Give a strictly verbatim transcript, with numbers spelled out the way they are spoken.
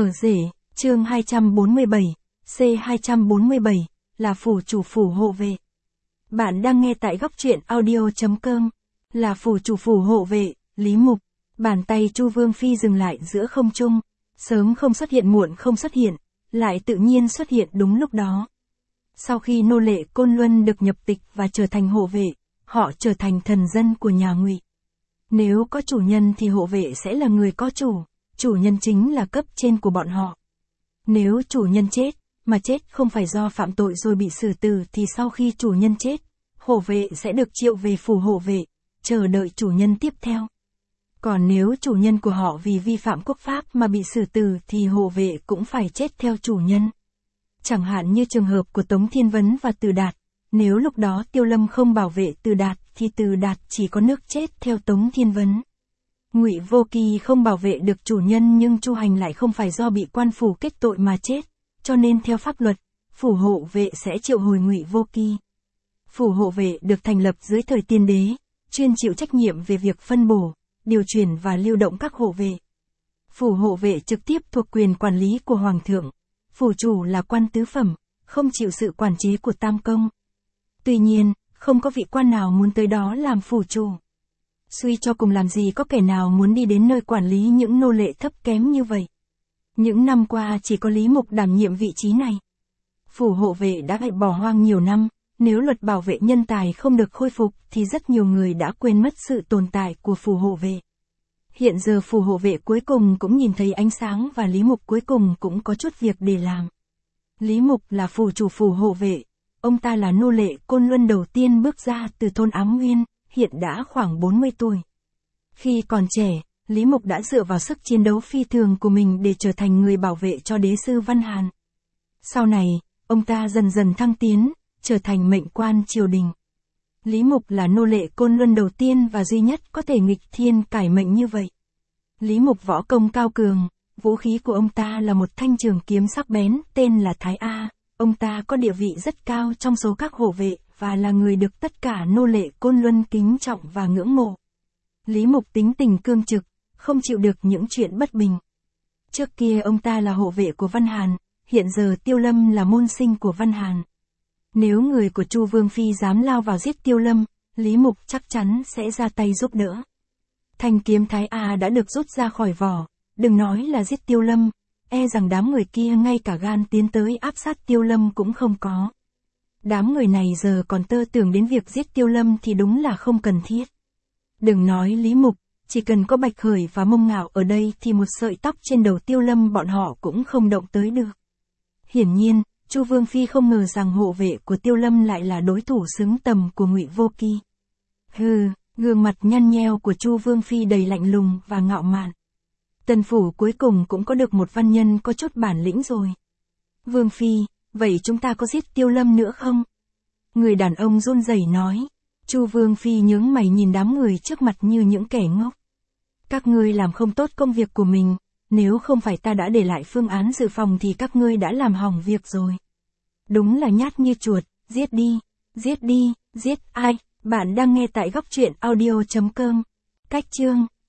Ở rể, chương hai trăm bốn mươi bảy, C hai trăm bốn mươi bảy, là phủ chủ phủ hộ vệ. Bạn đang nghe tại góc truyện audio.com, là phủ chủ phủ hộ vệ, Lý Mục. Bàn tay Chu Vương Phi dừng lại giữa không trung, sớm không xuất hiện muộn không xuất hiện, lại tự nhiên xuất hiện đúng lúc đó. Sau khi nô lệ Côn Luân được nhập tịch và trở thành hộ vệ, họ trở thành thần dân của nhà Ngụy. Nếu có chủ nhân thì hộ vệ sẽ là người có chủ, chủ nhân chính là cấp trên của bọn họ. Nếu chủ nhân chết, mà chết không phải do phạm tội rồi bị xử tử thì sau khi chủ nhân chết, hộ vệ sẽ được triệu về phủ hộ vệ, chờ đợi chủ nhân tiếp theo. Còn nếu chủ nhân của họ vì vi phạm quốc pháp mà bị xử tử thì hộ vệ cũng phải chết theo chủ nhân. Chẳng hạn như trường hợp của Tống Thiên Vấn và Từ Đạt, nếu lúc đó Tiêu Lâm không bảo vệ Từ Đạt thì Từ Đạt chỉ có nước chết theo Tống Thiên Vấn. Ngụy Vô Kỳ không bảo vệ được chủ nhân nhưng Chu Hành lại không phải do bị quan phủ kết tội mà chết, cho nên theo pháp luật, phủ hộ vệ sẽ triệu hồi Ngụy Vô Kỳ. Phủ hộ vệ được thành lập dưới thời Tiên Đế, chuyên chịu trách nhiệm về việc phân bổ, điều chuyển và lưu động các hộ vệ. Phủ hộ vệ trực tiếp thuộc quyền quản lý của Hoàng thượng. Phủ chủ là quan tứ phẩm, không chịu sự quản chế của Tam Công. Tuy nhiên, không có vị quan nào muốn tới đó làm phủ chủ. Suy cho cùng làm gì có kẻ nào muốn đi đến nơi quản lý những nô lệ thấp kém như vậy. Những năm qua chỉ có Lý Mục đảm nhiệm vị trí này. Phủ hộ vệ đã bị bỏ hoang nhiều năm, nếu luật bảo vệ nhân tài không được khôi phục thì rất nhiều người đã quên mất sự tồn tại của phủ hộ vệ. Hiện giờ phủ hộ vệ cuối cùng cũng nhìn thấy ánh sáng và Lý Mục cuối cùng cũng có chút việc để làm. Lý Mục là phủ chủ phủ hộ vệ, ông ta là nô lệ Côn Luân đầu tiên bước ra từ thôn Ám Nguyên, hiện đã khoảng bốn mươi tuổi. Khi còn trẻ, Lý Mục đã dựa vào sức chiến đấu phi thường của mình để trở thành người bảo vệ cho đế sư Văn Hàn. Sau này, ông ta dần dần thăng tiến, trở thành mệnh quan triều đình. Lý Mục là nô lệ Côn Luân đầu tiên và duy nhất có thể nghịch thiên cải mệnh như vậy. Lý Mục võ công cao cường, vũ khí của ông ta là một thanh trường kiếm sắc bén tên là Thái A. Ông ta có địa vị rất cao trong số các hộ vệ và là người được tất cả nô lệ Côn Luân kính trọng và ngưỡng mộ. Lý Mục tính tình cương trực, không chịu được những chuyện bất bình. Trước kia ông ta là hộ vệ của Văn Hàn, hiện giờ Tiêu Lâm là môn sinh của Văn Hàn. Nếu người của Chu Vương Phi dám lao vào giết Tiêu Lâm, Lý Mục chắc chắn sẽ ra tay giúp đỡ. Thanh kiếm Thái A đã được rút ra khỏi vỏ, đừng nói là giết Tiêu Lâm, e rằng đám người kia ngay cả gan tiến tới áp sát Tiêu Lâm cũng không có. Đám người này giờ còn tơ tưởng đến việc giết Tiêu Lâm thì đúng là không cần thiết. Đừng nói Lý Mục, chỉ cần có Bạch Khởi và Mông Ngạo ở đây thì một sợi tóc trên đầu Tiêu Lâm bọn họ cũng không động tới được. Hiển nhiên, Chu Vương Phi không ngờ rằng hộ vệ của Tiêu Lâm lại là đối thủ xứng tầm của Ngụy Vô Kỳ. Hừ, gương mặt nhăn nheo của Chu Vương Phi đầy lạnh lùng và ngạo mạn. Tần phủ cuối cùng cũng có được một văn nhân có chút bản lĩnh rồi. Vương Phi, vậy chúng ta có giết Tiêu Lâm nữa không? Người đàn ông run rẩy nói. Chu Vương Phi nhướng mày nhìn đám người trước mặt như những kẻ ngốc. Các ngươi làm không tốt công việc của mình, nếu không phải ta đã để lại phương án dự phòng thì các ngươi đã làm hỏng việc rồi. Đúng là nhát như chuột, giết đi, giết đi, giết ai? Bạn đang nghe tại góc truyện audio.com. Cách chương